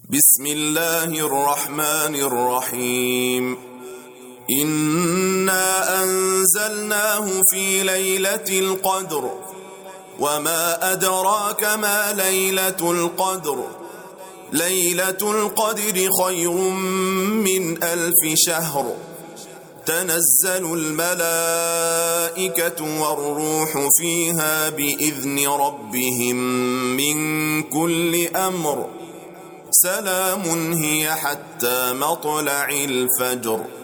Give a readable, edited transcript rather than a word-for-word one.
بسم الله الرحمن الرحيم إنا أنزلناه في ليلة القدر وما أدراك ما ليلة القدر ليلة القدر خير من 1000 شهر تنزل الملائكة والروح فيها بإذن ربهم من كل أمر سلام هي حتى مطلع الفجر.